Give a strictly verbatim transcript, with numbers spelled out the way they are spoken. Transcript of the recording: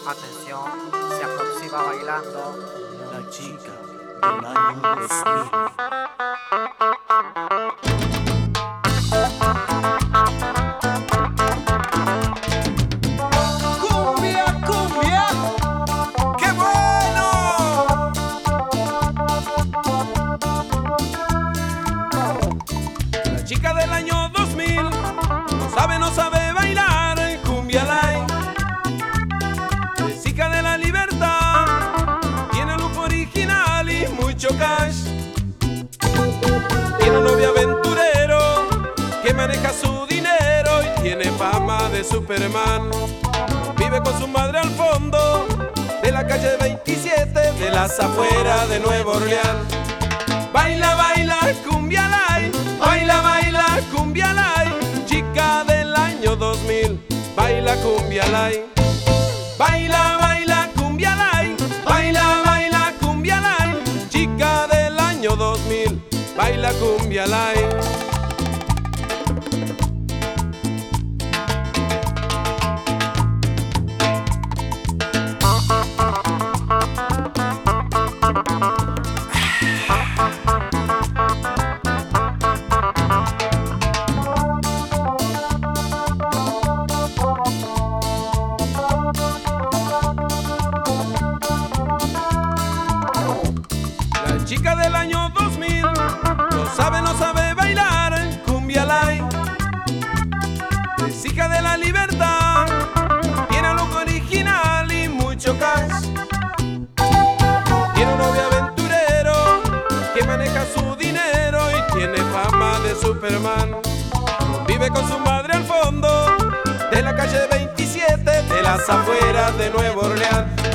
Atención, se aproxima bailando la chica del año dos mil. ¡Cumbia, cumbia! ¡Qué bueno! La chica del año dos mil no sabe, no sabe bailar en cumbia light. Es hija de la libertad, tiene look original y mucho cash. Tiene un novio aventurero que maneja su dinero y tiene fama de Superman. Vive con su madre al fondo de la calle veintisiete de las afueras de Nueva Orleans. Baila, baila, cumbia light, baila, baila, cumbia light. Chica del año dos mil, baila cumbia light. Baila, baila, cumbia light, baila, baila, cumbia light. Chica del año dos mil, baila cumbia light. La chica del año dos mil no sabe, no sabe bailar en cumbia light. Es hija de la libertad, tiene look original y mucho cash. Tiene un novio aventurero que maneja su dinero y tiene fama de Superman. Vive con su madre al fondo de la calle veintisiete de las afueras de Nueva Orleans.